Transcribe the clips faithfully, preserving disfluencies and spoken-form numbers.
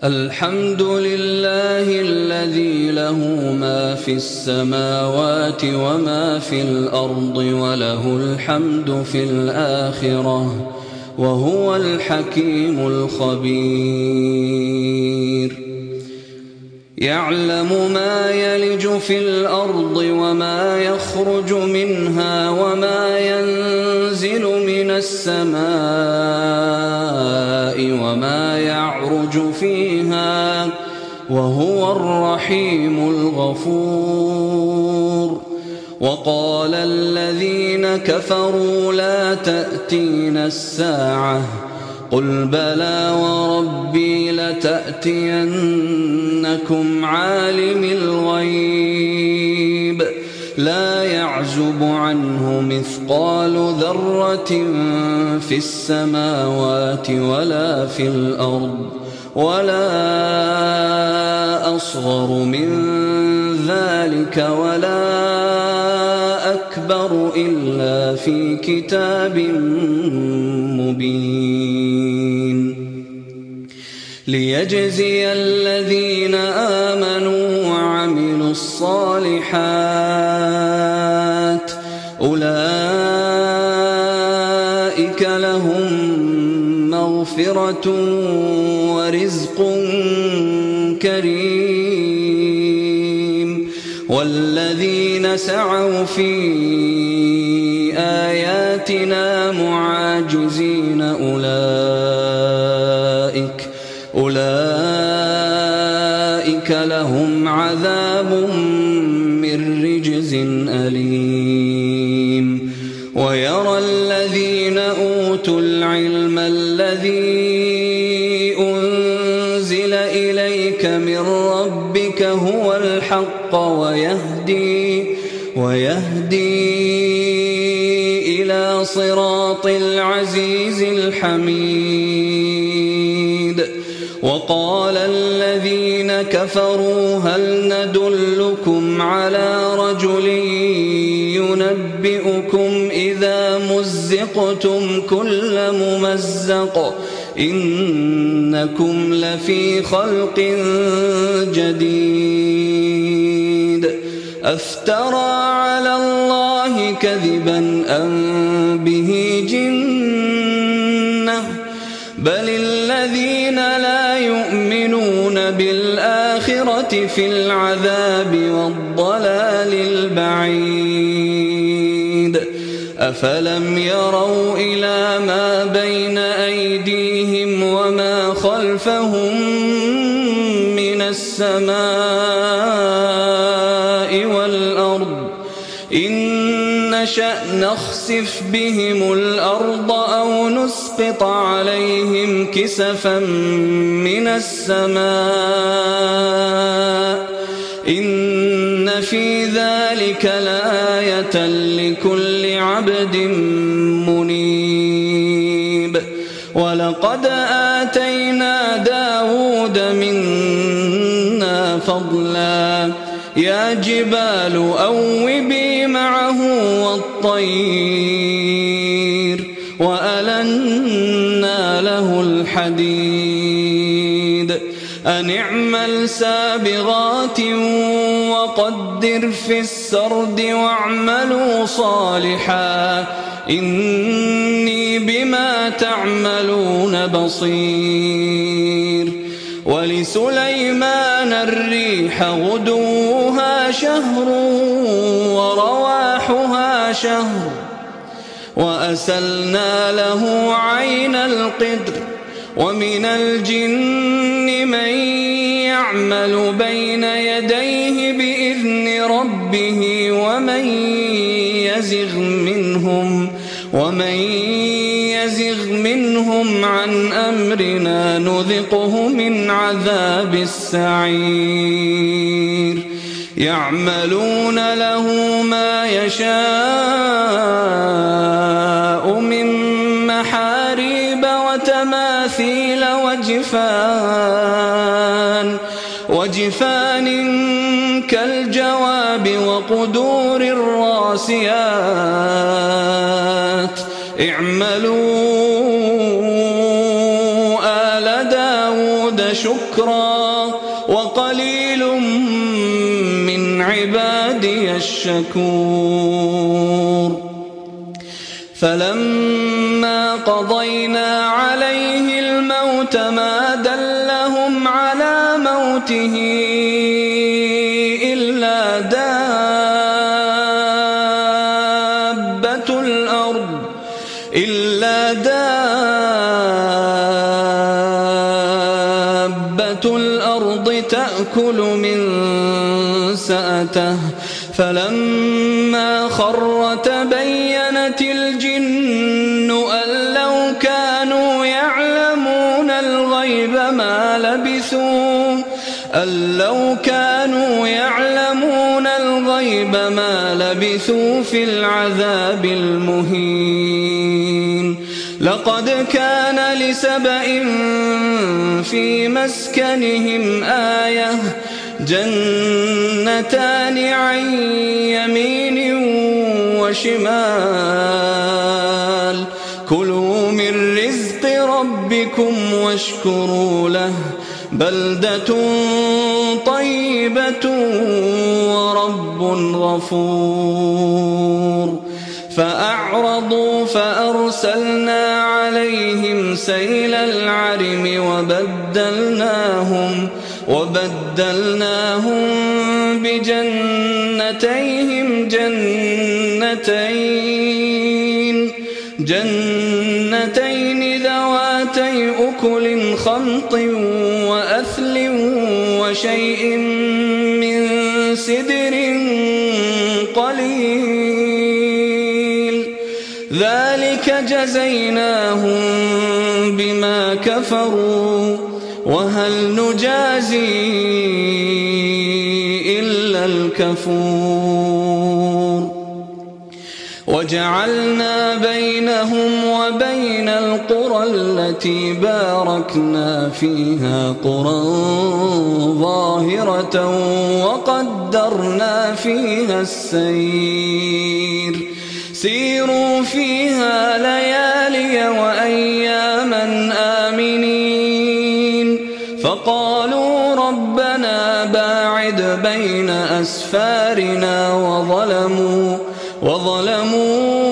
الحمد لله الذي له ما في السماوات وما في الأرض وله الحمد في الآخرة وهو الحكيم الخبير. يعلم ما يلج في الأرض وما يخرج منها وما ينزل من السماء وما يعرج فيها وهو الرحيم الغفور. وقال الذين كفروا لا تأتينا الساعة قل بلى وربي لتأتينكم عالم الغيب لا يعزب عنه مثقال ذرة في السماوات ولا في الأرض ولا أصغر من ذلك ولا أكبر إلا في كتاب مبين. ليجزي الذين آمنوا وعملوا الصالحات أولئك لهم مغفرة ورزق كريم. والذين سعوا في آياتنا معاجزين أولئك أولئك لهم عذاب من رجز أليم. ويرى الذين أوتوا العلم الذي أنزل إليك من ربك هو الحق ويهدي ويهدي إلى صراط العزيز الحميد. وقال الذين كفروا هل ندلكم على رجل ينبئكم إذا مزقتم كل ممزق إنكم لفي خلق جديد أفترى على الله كذبا أم به جنة بل الذين لا يؤمنون بالآخرة في العذاب والضلال البعيد. أفلم يروا إلى ما بين أيديهم وما خلفهم من السماء والأرض إن نشأ نخسف بهم الأرض أو نسقط عليهم كسفا من السماء إن في ذلك لآية لكل عبد منيب. ولقد آتينا داود منا فضلا يا جبال أوبي معه والطير وألنا له الحديد أن اعمل سابغات وقدر في السرد واعملوا صالحا إني بما تعملون بصير. ولسليمان الريح غدوها شهر ورواحها شهر وأسلنا له عين القدر ومن الجن من يعمل بين يديه بإذن ربه ومن يزغ منهم ومن يزغ منهم عن أمرنا نذقه من عذاب السعير. يعملون له ما يشاء من محاريب وتماثيل وجفان وجفان كالجواب وقدور الراسيات اعملوا آل داود شكرا شكرا وقليل من عبادي الشكور. فلما قضينا عليه الموت ما دلهم على موته إلا دابة الأرض إلا دابة الأرض تأكل من سأته. فلما خر تبينت الجن أن لو كانوا يعلمون الغيب ما لبثوا أن لو كانوا يعلمون الغيب ما لبثوا في العذاب المهين. لقد كان لسبإ في مسكنهم آية جنتان عن يمين وشمال كلوا من رزق ربكم واشكروا له بلدة طيبة ورب غفور. فأعرضوا فأرسلنا عليهم سيل العرم وبدلناهم وبدلناهم بجنتيهم جنتين جنتين ذواتي أكل خمط وأثل وشيء من سدر قليل ذلك جزيناهم بما كفروا وهل نجازي إلا الكفور. وجعلنا بينهم وبين القرى التي باركنا فيها قرى ظاهرة وقدرنا فيها السير سيروا فيها ليالي وأياما آمنين. فقالوا ربنا باعد بين أسفارنا وظلموا وظلموا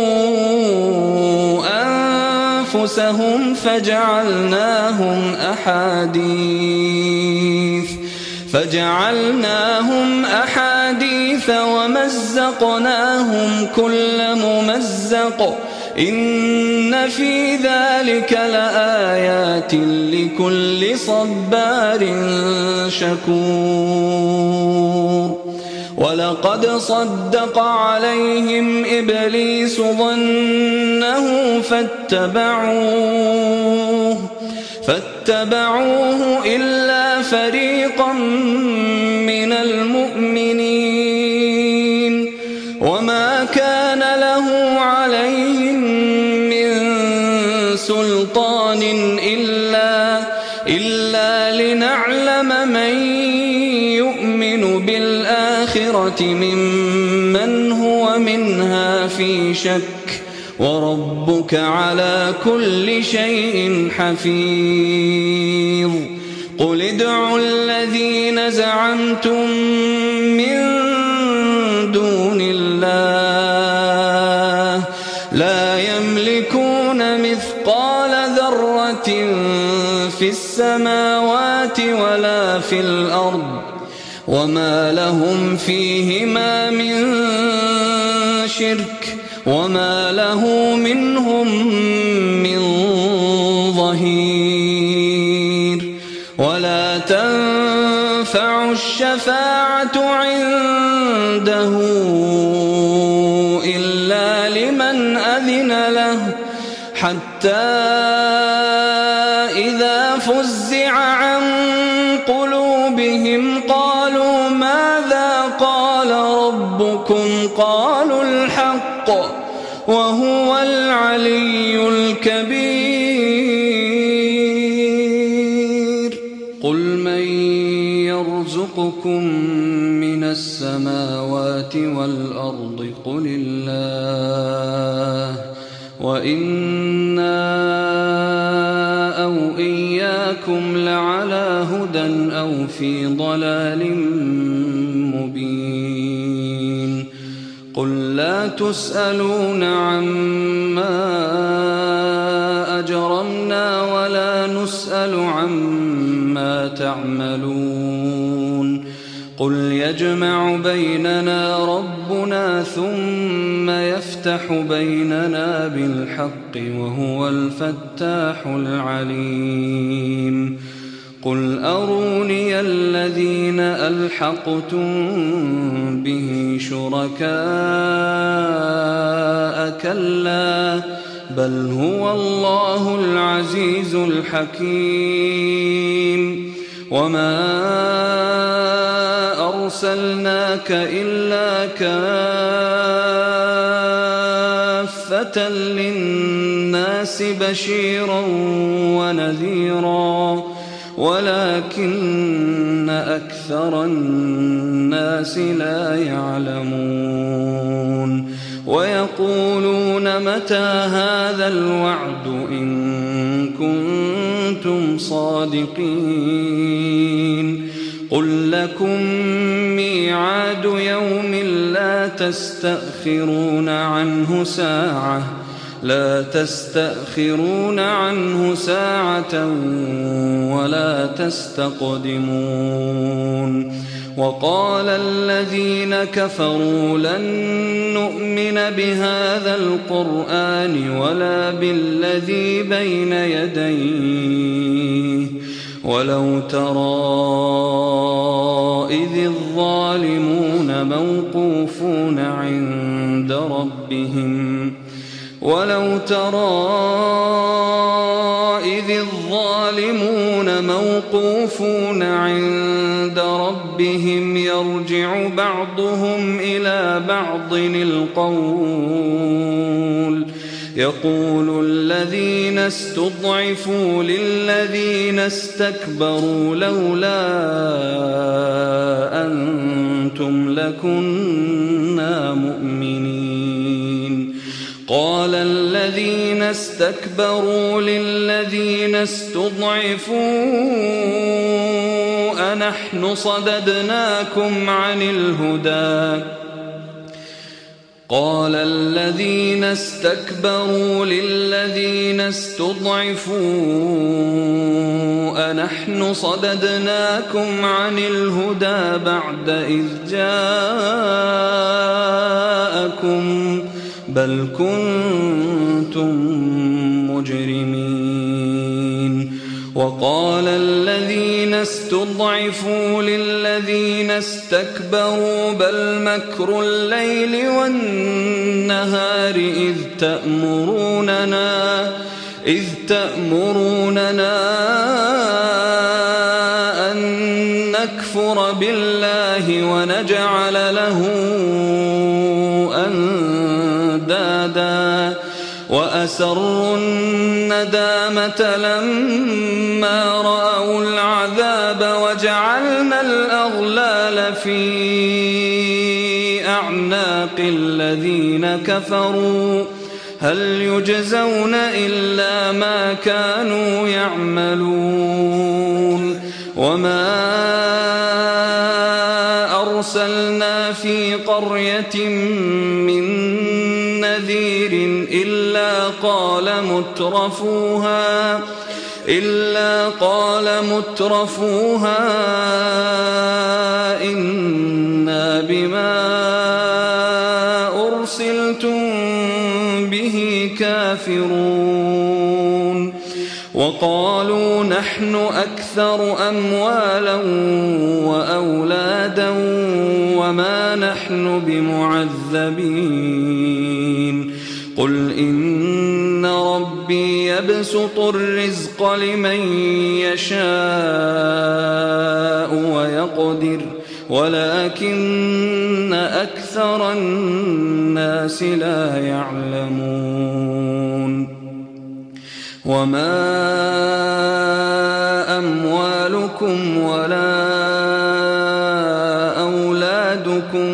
أنفسهم فجعلناهم أحاديث فجعلناهم أحاديث ومزقناهم كل ممزق إن في ذلك لآيات لكل صبار شكور. ولقد صدق عليهم إبليس ظنه فاتبعوه فاتبعوه إلا فريقا من المؤمنين وما كان له عليهم من سلطان إلا, إلا لنعلم من يؤمن بالآخرة ممن هو منها في شك وربك على كل شيء حفيظ. قل ادعوا الذين زعمتم من دون الله لا يملكون مثقال ذرة في السماوات ولا في الأرض وما لهم فيهما من شرك وما له منهم من ظهير. ولا تنفع الشفاعة عنده إلا لمن أذن له حتى إذا فزع عن قلوبهم قالوا ماذا قال ربكم قالوا الحق وهو العلي الكبير. قل من يرزقكم من السماوات والأرض قل الله وإنا أو إياكم إنكم لعلى هدى أو في ضلال مبين. قل لا تسألون عما أجرمنا ولا نسأل عما تعملون. قل يجمع بيننا ربنا ثم يفتح بيننا بالحق وهو الفتاح العليم. قل أروني الذين ألحقتم به شركاء كلا بل هو الله العزيز الحكيم. وما أرسلناك إلا كافة للناس بشيرا ونذيرا ولكن أكثر الناس لا يعلمون. ويقولون متى هذا الوعد إن كنتم صادقين. قل لكم ميعاد يوم لا تستأخرون عنه ساعة لا تستأخرون عنه ساعة ولا تستقدمون. وقال الذين كفروا لن نؤمن بهذا القرآن ولا بالذي بين يديه ولو ترى إذ الظالمون موقوفون عند ربهم ولو ترى إذ الظالمون موقوفون عند ربهم يرجع بعضهم إلى بعض القول يقول الذين استضعفوا للذين استكبروا لولا أنتم لكنا مؤمنين. قال الذين استكبروا للذين استضعفوا أنحن صددناكم عن الهدى قال الذين استكبروا للذين استضعفوا أنحن صددناكم عن الهدى بعد إذ جاءكم بل كنتم مجرمين. وقال الذين استضعفوا للذين استكبروا بل مكر الليل والنهار إذ تأمروننا إذ تأمروننا أن نكفر بالله ونجعل له أندادا وأسروا الندامة لما رأوا العذاب وجعلنا الأغلال في أعناق الذين كفروا هل يجزون إلا ما كانوا يعملون. وما أرسلنا في قرية من نذير إلا قال مترفوها إلا قال مترفوها إنا بما أرسلتم به كافرون. وقالوا نحن أكثر أموالا وأولادا وما نحن بمعذبين. قل إن ربي يبسط الرزق لمن يشاء ويقدر ولكن أكثر الناس لا يعلمون. وما أموالكم ولا أولادكم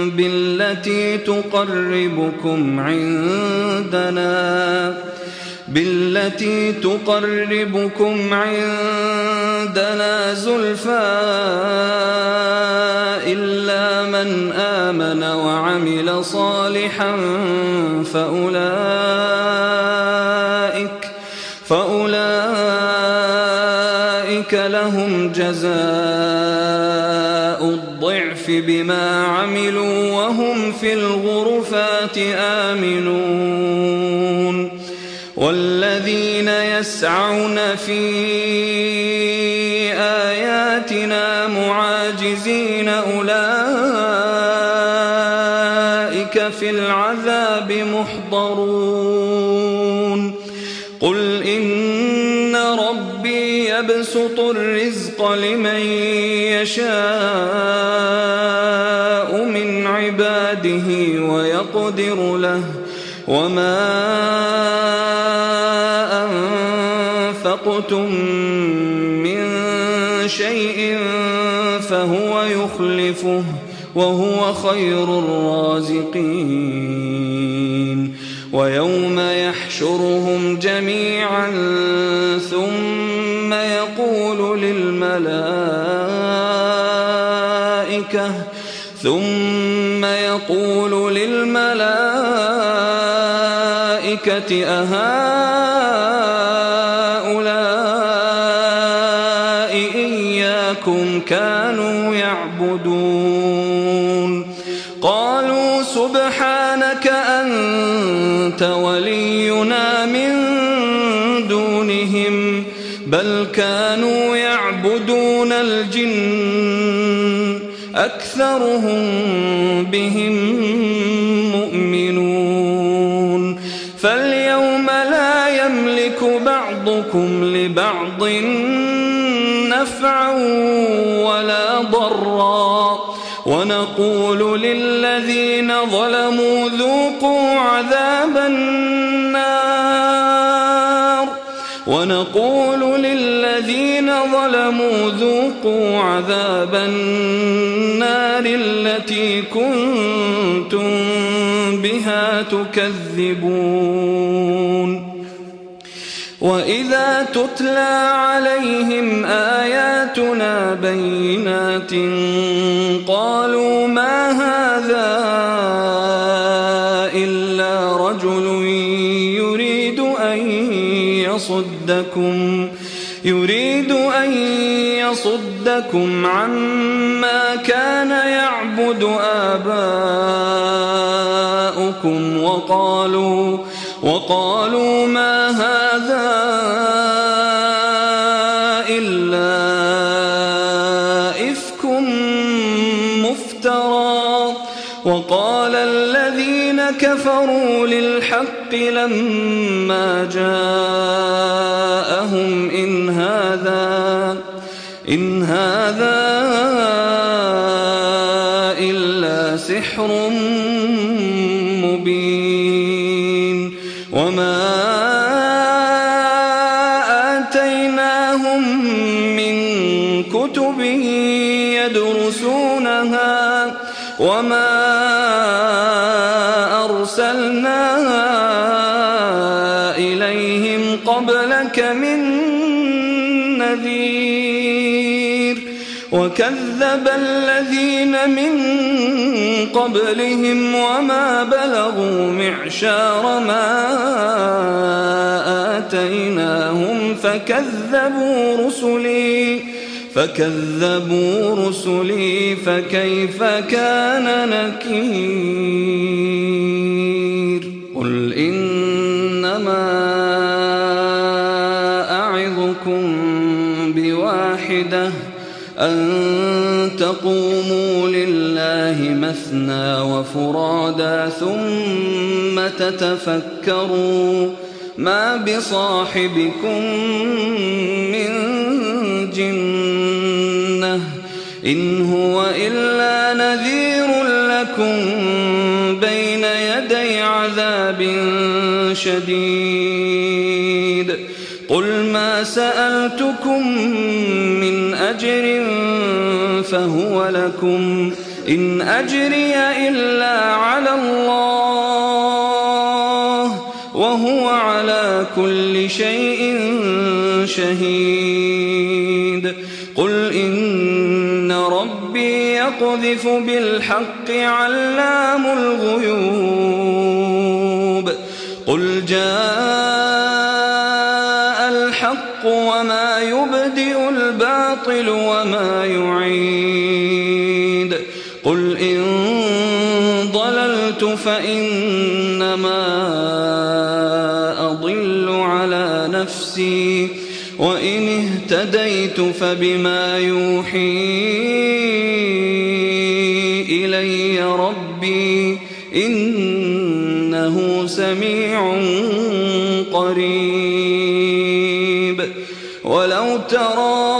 بالتي تقربكم عندنا بالتي تقربكم عندنا زلفى إلا من آمن وعمل صالحا فأولئك, فأولئك لهم جزاء الضعف بما عملوا وهم في الغرفات آمنون. والذين يسعون في آياتنا معاجزين أولئك في العذاب محضرون. قل إن ربي يبسط الرزق لمن يشاء من عباده ويقدر له وما أنفقتم من شيء فهو يخلفه وهو خير الرازقين. ويوم يحشرهم جميعا ثم يقول للملائكة ثم يقول للملائكة أهؤلاء إياكم كانوا يعبدون؟ قالوا سبحانك أنت ولينا من دونهم بل كانوا يعبدون الجن أكثرهم بهم مؤمنون. فاليوم لا يملك بعضكم لبعض نفعا ولا ضرا ونقول للذين ظلموا ذوقوا عذاب النار ونقول للذين ظلموا ذوقوا عذاب النار التي كنتم بها تكذبون. وإذا تتلى عليهم آياتنا بينات قالوا ما هذا إلا رجل يريد أن يصدكم يريد أن يصدكم عما كان يعبد آباؤكم وقالوا وقالوا ما هذا إلا إفك مفترى. وقال الذين كفروا للحق لما جاءهم إن هذا إن هذا إلا سحر مبين. وما آتيناهم من كتب يدرسونها وما أرسلنا إليهم قبلك من نذير. وكذب الذين من قبلهم وما بلغوا معشار ما آتيناهم فكذبوا رسلي فكذبوا رسلي فكيف كان نكير. قل إنما أعظكم بواحدة أن تقوموا لله مثنى وفرادا ثم تتفكروا ما بصاحبكم من جنة إن هو إلا نذير لكم بين يدي عذاب شديد. قل ما سألتكم من أجر فهو لكم إن أجري إلا على الله وهو على على كل شيء شهيد قل إن ربي يقذف بالحق علام الغيوب قل جاء الحق وما يبدئ الباطل وما يعيد قل إن ضللت فإنما أضل على نفسي وإن اهتديت فبما يوحي إلي ربي إنه سميع قريب ولو ترى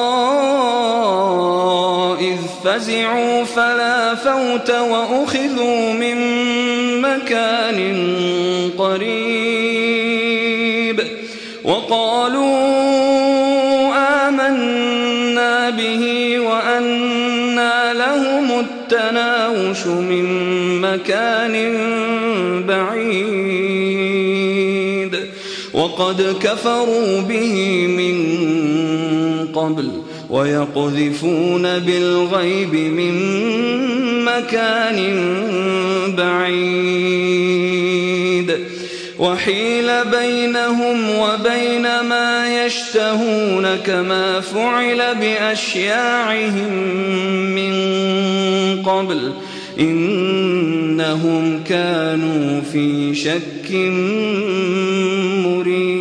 إذ فزعوا فلا فوت وأخذوا من مكان قريب وقالوا آمنا به وأنى لهم التناوش من مكان بعيد وقد كفروا به من قبل ويقذفون بالغيب من مكان بعيد وحيل بينهم وبين ما يشتهون كما فعل بأشياعهم من قبل إنهم كانوا في شك مريب.